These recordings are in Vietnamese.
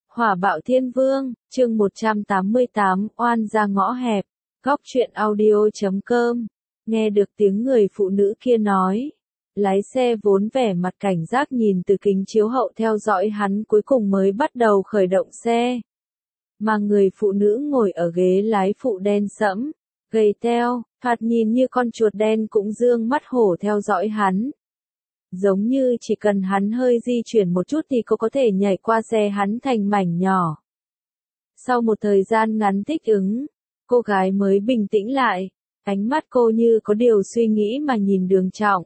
Hỏa bạo thiên vương, chương 188, oan ra ngõ hẹp, góc truyện audio.com, nghe được tiếng người phụ nữ kia nói. Lái xe vốn vẻ mặt cảnh giác nhìn từ kính chiếu hậu theo dõi hắn cuối cùng mới bắt đầu khởi động xe. Mà người phụ nữ ngồi ở ghế lái phụ đen sẫm, gầy teo, thoạt nhìn như con chuột đen cũng dương mắt hổ theo dõi hắn. Giống như chỉ cần hắn hơi di chuyển một chút thì cô có thể nhảy qua xe hắn thành mảnh nhỏ. Sau một thời gian ngắn thích ứng, cô gái mới bình tĩnh lại, ánh mắt cô như có điều suy nghĩ mà nhìn Đường Trọng.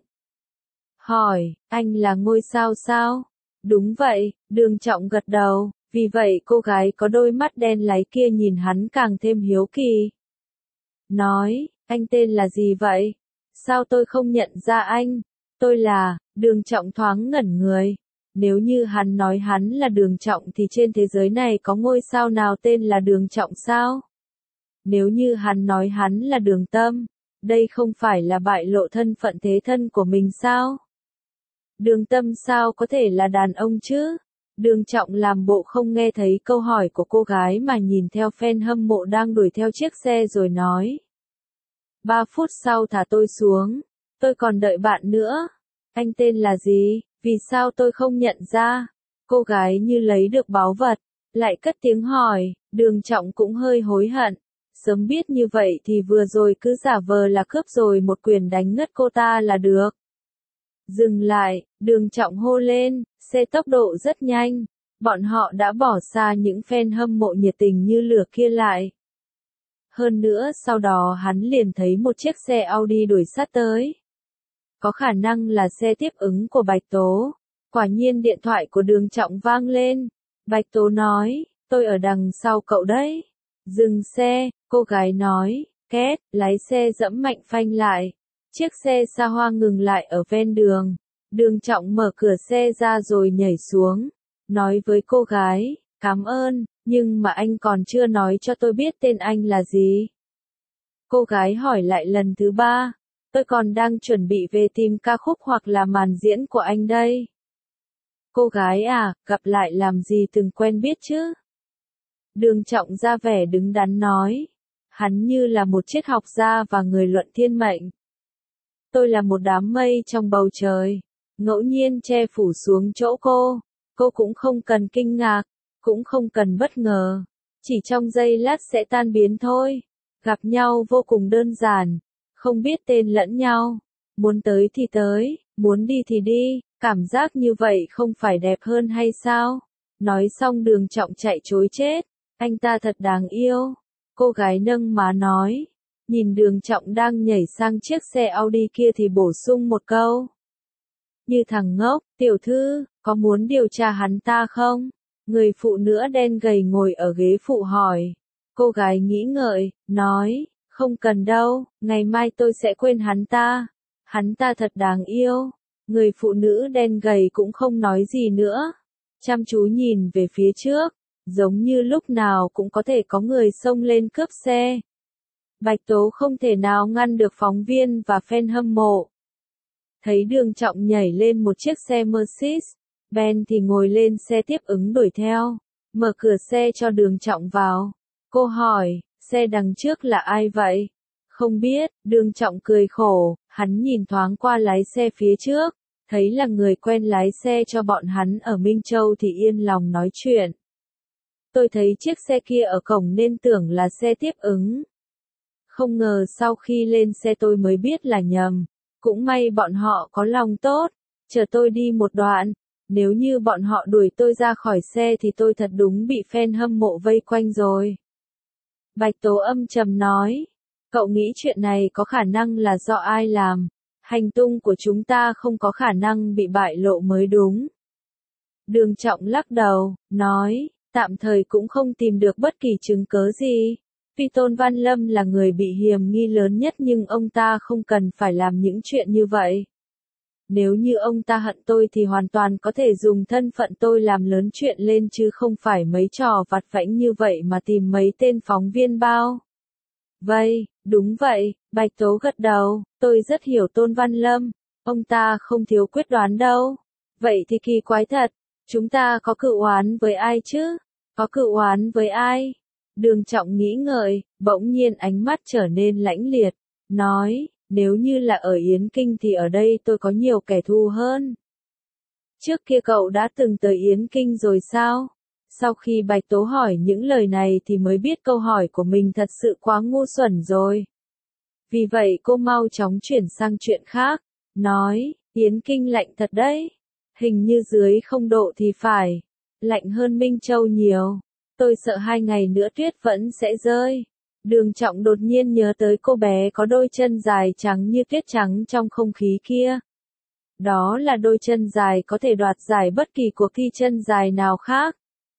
Hỏi, anh là ngôi sao sao? Đúng vậy, Đường Trọng gật đầu, vì vậy cô gái có đôi mắt đen láy kia nhìn hắn càng thêm hiếu kỳ. Nói, anh tên là gì vậy? Sao tôi không nhận ra anh? Tôi là, Đường Trọng thoáng ngẩn người. Nếu như hắn nói hắn là Đường Trọng thì trên thế giới này có ngôi sao nào tên là Đường Trọng sao? Nếu như hắn nói hắn là Đường Tâm, đây không phải là bại lộ thân phận thế thân của mình sao? Đường Tâm sao có thể là đàn ông chứ? Đường Trọng làm bộ không nghe thấy câu hỏi của cô gái mà nhìn theo fan hâm mộ đang đuổi theo chiếc xe rồi nói. 3 phút sau thả tôi xuống, tôi còn đợi bạn nữa. Anh tên là gì? Vì sao tôi không nhận ra? Cô gái như lấy được báu vật, lại cất tiếng hỏi. Đường Trọng cũng hơi hối hận. Sớm biết như vậy thì vừa rồi cứ giả vờ là cướp rồi một quyền đánh ngất cô ta là được. Dừng lại, Đường Trọng hô lên, xe tốc độ rất nhanh. Bọn họ đã bỏ xa những fan hâm mộ nhiệt tình như lửa kia lại. Hơn nữa sau đó hắn liền thấy một chiếc xe Audi đuổi sát tới. Có khả năng là xe tiếp ứng của Bạch Tố. Quả nhiên điện thoại của Đường Trọng vang lên. Bạch Tố nói, tôi ở đằng sau cậu đấy. Dừng xe, cô gái nói, két, lái xe giẫm mạnh phanh lại. Chiếc xe xa hoa ngừng lại ở ven đường. Đường Trọng mở cửa xe ra rồi nhảy xuống. Nói với cô gái, cảm ơn, nhưng mà anh còn chưa nói cho tôi biết tên anh là gì. Cô gái hỏi lại lần thứ 3. Tôi còn đang chuẩn bị về tìm ca khúc hoặc là màn diễn của anh đây. Cô gái à, gặp lại làm gì từng quen biết chứ? Đường Trọng ra vẻ đứng đắn nói. Hắn như là một triết học gia và người luận thiên mệnh. Tôi là một đám mây trong bầu trời, ngẫu nhiên che phủ xuống chỗ cô. Cô cũng không cần kinh ngạc, cũng không cần bất ngờ. Chỉ trong giây lát sẽ tan biến thôi. Gặp nhau vô cùng đơn giản. Không biết tên lẫn nhau, muốn tới thì tới, muốn đi thì đi, cảm giác như vậy không phải đẹp hơn hay sao? Nói xong Đường Trọng chạy trối chết, anh ta thật đáng yêu. Cô gái nâng má nói, nhìn Đường Trọng đang nhảy sang chiếc xe Audi kia thì bổ sung một câu. Như thằng ngốc, tiểu thư, có muốn điều tra hắn ta không? Người phụ nữ đen gầy ngồi ở ghế phụ hỏi. Cô gái nghĩ ngợi, nói. Không cần đâu, ngày mai tôi sẽ quên hắn ta. Hắn ta thật đáng yêu. Người phụ nữ đen gầy cũng không nói gì nữa. Chăm chú nhìn về phía trước, giống như lúc nào cũng có thể có người xông lên cướp xe. Bạch Tố không thể nào ngăn được phóng viên và fan hâm mộ. Thấy Đường Trọng nhảy lên một chiếc xe Mercedes-Benz thì ngồi lên xe tiếp ứng đuổi theo. Mở cửa xe cho Đường Trọng vào. Cô hỏi. Xe đằng trước là ai vậy? Không biết, Đường Trọng cười khổ, hắn nhìn thoáng qua lái xe phía trước, thấy là người quen lái xe cho bọn hắn ở Minh Châu thì yên lòng nói chuyện. Tôi thấy chiếc xe kia ở cổng nên tưởng là xe tiếp ứng. Không ngờ sau khi lên xe tôi mới biết là nhầm, cũng may bọn họ có lòng tốt, chờ tôi đi một đoạn. Nếu như bọn họ đuổi tôi ra khỏi xe thì tôi thật đúng bị fan hâm mộ vây quanh rồi. Bạch Tố âm trầm nói, cậu nghĩ chuyện này có khả năng là do ai làm, hành tung của chúng ta không có khả năng bị bại lộ mới đúng. Đường Trọng lắc đầu, nói, tạm thời cũng không tìm được bất kỳ chứng cớ gì. Tuy Tôn Văn Lâm là người bị hiềm nghi lớn nhất nhưng ông ta không cần phải làm những chuyện như vậy. Nếu như ông ta hận tôi thì hoàn toàn có thể dùng thân phận tôi làm lớn chuyện lên chứ không phải mấy trò vặt vãnh như vậy mà tìm mấy tên phóng viên bao. Vậy, đúng vậy, Bạch Tố gật đầu, tôi rất hiểu Tôn Văn Lâm, ông ta không thiếu quyết đoán đâu. Vậy thì kỳ quái thật, chúng ta có cựu oán với ai chứ? Có cựu oán với ai? Đường Trọng nghĩ ngợi, bỗng nhiên ánh mắt trở nên lãnh liệt, nói, nếu như là ở Yến Kinh thì ở đây tôi có nhiều kẻ thù hơn. Trước kia cậu đã từng tới Yến Kinh rồi sao? Sau khi Bạch Tố hỏi những lời này thì mới biết câu hỏi của mình thật sự quá ngu xuẩn rồi. Vì vậy cô mau chóng chuyển sang chuyện khác, nói, Yến Kinh lạnh thật đấy. Hình như dưới 0 độ thì phải, lạnh hơn Minh Châu nhiều. Tôi sợ 2 ngày nữa tuyết vẫn sẽ rơi. Đường Trọng đột nhiên nhớ tới cô bé có đôi chân dài trắng như tuyết trắng trong không khí kia. Đó là đôi chân dài có thể đoạt giải bất kỳ cuộc thi chân dài nào khác.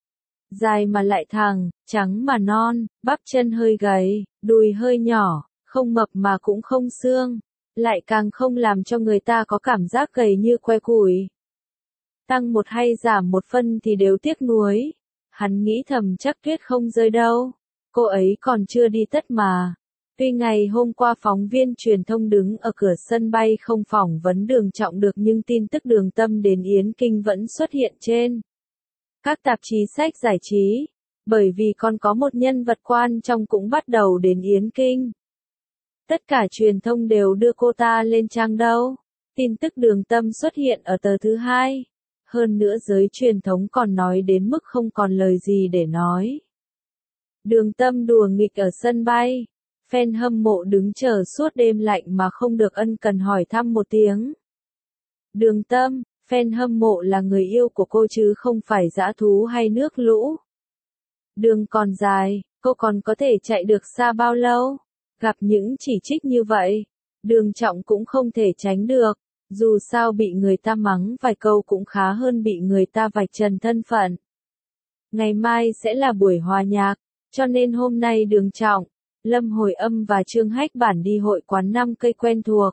Dài mà lại thẳng, trắng mà non, bắp chân hơi gầy, đùi hơi nhỏ, không mập mà cũng không xương, lại càng không làm cho người ta có cảm giác gầy như que củi. Tăng 1 hay giảm 1 phân thì đều tiếc nuối. Hắn nghĩ thầm chắc tuyết không rơi đâu. Cô ấy còn chưa đi tất mà. Tuy ngày hôm qua phóng viên truyền thông đứng ở cửa sân bay không phỏng vấn Đường Trọng được nhưng tin tức Đường Tâm đến Yến Kinh vẫn xuất hiện trên các tạp chí sách giải trí. Bởi vì còn có một nhân vật quan trọng cũng bắt đầu đến Yến Kinh. Tất cả truyền thông đều đưa cô ta lên trang đâu. Tin tức Đường Tâm xuất hiện ở tờ thứ 2. Hơn nữa giới truyền thống còn nói đến mức không còn lời gì để nói. Đường Tâm đùa nghịch ở sân bay. Fan hâm mộ đứng chờ suốt đêm lạnh mà không được ân cần hỏi thăm một tiếng. Đường Tâm, fan hâm mộ là người yêu của cô chứ không phải dã thú hay nước lũ. Đường còn dài, cô còn có thể chạy được xa bao lâu? Gặp những chỉ trích như vậy, Đường Trọng cũng không thể tránh được. Dù sao bị người ta mắng vài câu cũng khá hơn bị người ta vạch trần thân phận. Ngày mai sẽ là buổi hòa nhạc, cho nên hôm nay Đường Trọng, Lâm Hồi Âm và Trương Hách Bản đi hội quán 5 cây quen thuộc.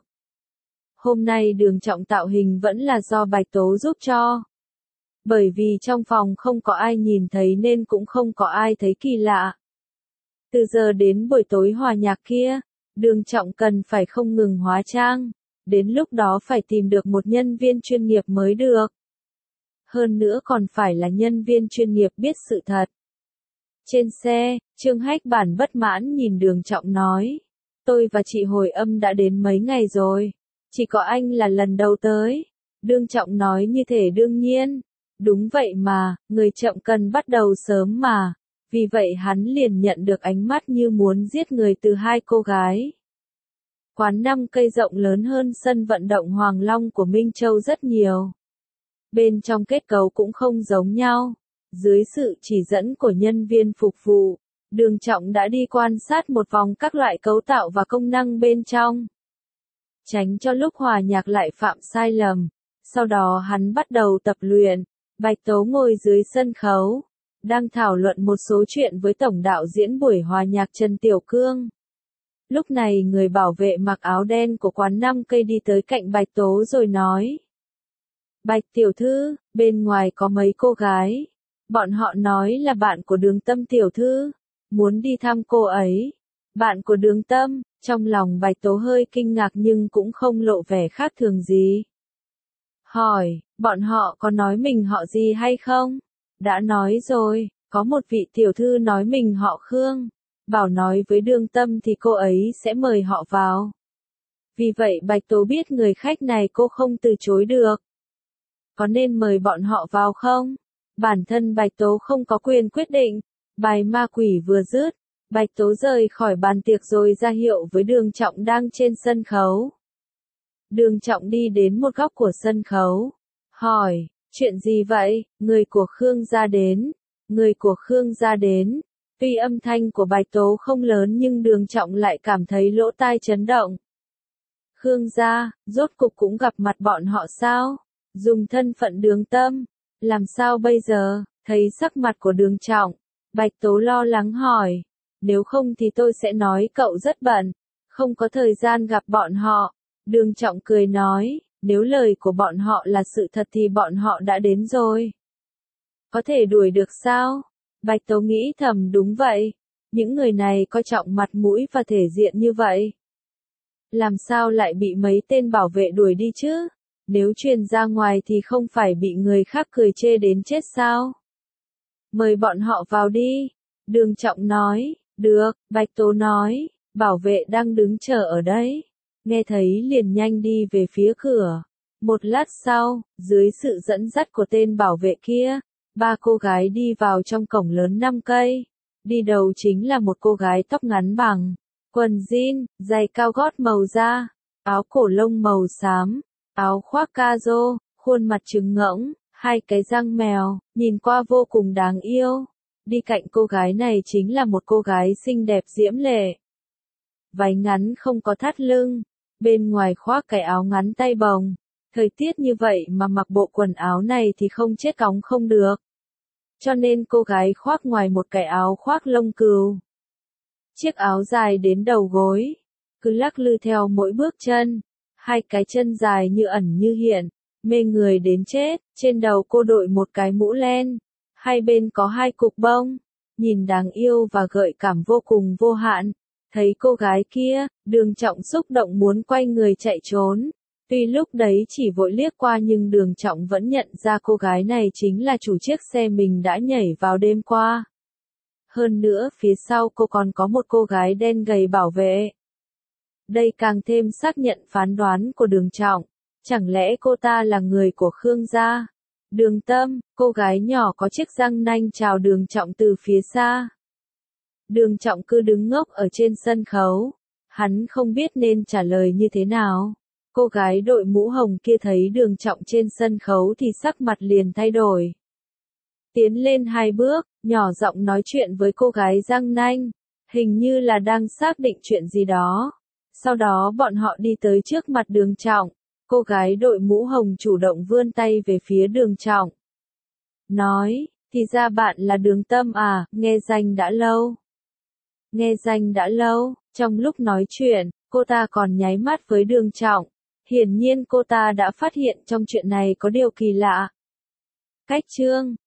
Hôm nay Đường Trọng tạo hình vẫn là do Bạch Tố giúp cho. Bởi vì trong phòng không có ai nhìn thấy nên cũng không có ai thấy kỳ lạ. Từ giờ đến buổi tối hòa nhạc kia, Đường Trọng cần phải không ngừng hóa trang. Đến lúc đó phải tìm được một nhân viên chuyên nghiệp mới được. Hơn nữa còn phải là nhân viên chuyên nghiệp biết sự thật. Trên xe, Trương Hách Bản bất mãn nhìn Đường Trọng nói. Tôi và chị Hồi Âm đã đến mấy ngày rồi. Chỉ có anh là lần đầu tới. Đường Trọng nói như thể đương nhiên. Đúng vậy mà, người chậm cần bắt đầu sớm mà. Vì vậy hắn liền nhận được ánh mắt như muốn giết người từ 2 cô gái. Quán 5 cây rộng lớn hơn sân vận động Hoàng Long của Minh Châu rất nhiều. Bên trong kết cấu cũng không giống nhau. Dưới sự chỉ dẫn của nhân viên phục vụ, Đường Trọng đã đi quan sát một vòng các loại cấu tạo và công năng bên trong. Tránh cho lúc hòa nhạc lại phạm sai lầm. Sau đó hắn bắt đầu tập luyện. Bạch Tố ngồi dưới sân khấu, đang thảo luận một số chuyện với tổng đạo diễn buổi hòa nhạc Trần Tiểu Cương. Lúc này người bảo vệ mặc áo đen của quán 5 cây đi tới cạnh Bạch Tố rồi nói. Bạch tiểu thư, bên ngoài có mấy cô gái. Bọn họ nói là bạn của Đường Tâm tiểu thư. Muốn đi thăm cô ấy. Bạn của Đường Tâm, trong lòng Bạch Tố hơi kinh ngạc nhưng cũng không lộ vẻ khác thường gì. Hỏi, bọn họ có nói mình họ gì hay không? Đã nói rồi, có một vị tiểu thư nói mình họ Khương. Bảo nói với Đường Tâm thì cô ấy sẽ mời họ vào. Vì vậy Bạch Tố biết người khách này cô không từ chối được. Có nên mời bọn họ vào không? Bản thân Bạch Tố không có quyền quyết định. Bài ma quỷ vừa dứt, Bạch Tố rời khỏi bàn tiệc rồi ra hiệu với Đường Trọng đang trên sân khấu. Đường Trọng đi đến một góc của sân khấu. Hỏi, chuyện gì vậy? Người của Khương gia đến. Người của Khương gia đến. Tuy âm thanh của Bạch Tố không lớn nhưng Đường Trọng lại cảm thấy lỗ tai chấn động. Khương gia, rốt cục cũng gặp mặt bọn họ sao? Dùng thân phận Đường Tâm. Làm sao bây giờ? Thấy sắc mặt của Đường Trọng, Bạch Tố lo lắng hỏi. Nếu không thì tôi sẽ nói cậu rất bận. Không có thời gian gặp bọn họ. Đường Trọng cười nói. Nếu lời của bọn họ là sự thật thì bọn họ đã đến rồi. Có thể đuổi được sao? Bạch Tố nghĩ thầm đúng vậy. Những người này coi trọng mặt mũi và thể diện như vậy. Làm sao lại bị mấy tên bảo vệ đuổi đi chứ? Nếu truyền ra ngoài thì không phải bị người khác cười chê đến chết sao? Mời bọn họ vào đi. Đường Trọng nói, được, Bạch Tố nói, bảo vệ đang đứng chờ ở đấy. Nghe thấy liền nhanh đi về phía cửa. Một lát sau, dưới sự dẫn dắt của tên bảo vệ kia, ba cô gái đi vào trong cổng lớn 5 cây. Đi đầu chính là một cô gái tóc ngắn bằng quần jean, giày cao gót màu da, áo cổ lông màu xám, áo khoác caro, khuôn mặt trứng ngỗng, hai cái răng mèo, nhìn qua vô cùng đáng yêu. Đi cạnh cô gái này chính là một cô gái xinh đẹp diễm lệ. Váy ngắn không có thắt lưng, bên ngoài khoác cái áo ngắn tay bồng. Thời tiết như vậy mà mặc bộ quần áo này thì không chết cóng không được. Cho nên cô gái khoác ngoài một cái áo khoác lông cừu. Chiếc áo dài đến đầu gối, cứ lắc lư theo mỗi bước chân. Hai cái chân dài như ẩn như hiện, mê người đến chết. Trên đầu cô đội một cái mũ len, hai bên có hai cục bông, nhìn đáng yêu và gợi cảm vô cùng vô hạn. Thấy cô gái kia, Đường Trọng xúc động muốn quay người chạy trốn. Tuy lúc đấy chỉ vội liếc qua nhưng Đường Trọng vẫn nhận ra cô gái này chính là chủ chiếc xe mình đã nhảy vào đêm qua. Hơn nữa phía sau cô còn có một cô gái đen gầy bảo vệ. Đây càng thêm xác nhận phán đoán của Đường Trọng. Chẳng lẽ cô ta là người của Khương gia? Đường Tâm, cô gái nhỏ có chiếc răng nanh chào Đường Trọng từ phía xa. Đường Trọng cứ đứng ngốc ở trên sân khấu. Hắn không biết nên trả lời như thế nào. Cô gái đội mũ hồng kia thấy Đường Trọng trên sân khấu thì sắc mặt liền thay đổi. Tiến lên 2 bước, nhỏ giọng nói chuyện với cô gái răng nanh. Hình như là đang xác định chuyện gì đó. Sau đó bọn họ đi tới trước mặt Đường Trọng. Cô gái đội mũ hồng chủ động vươn tay về phía Đường Trọng. Nói, thì ra bạn là Đường Tâm à, nghe danh đã lâu. Nghe danh đã lâu, trong lúc nói chuyện, cô ta còn nháy mắt với Đường Trọng. Hiển nhiên cô ta đã phát hiện trong chuyện này có điều kỳ lạ. Cách chương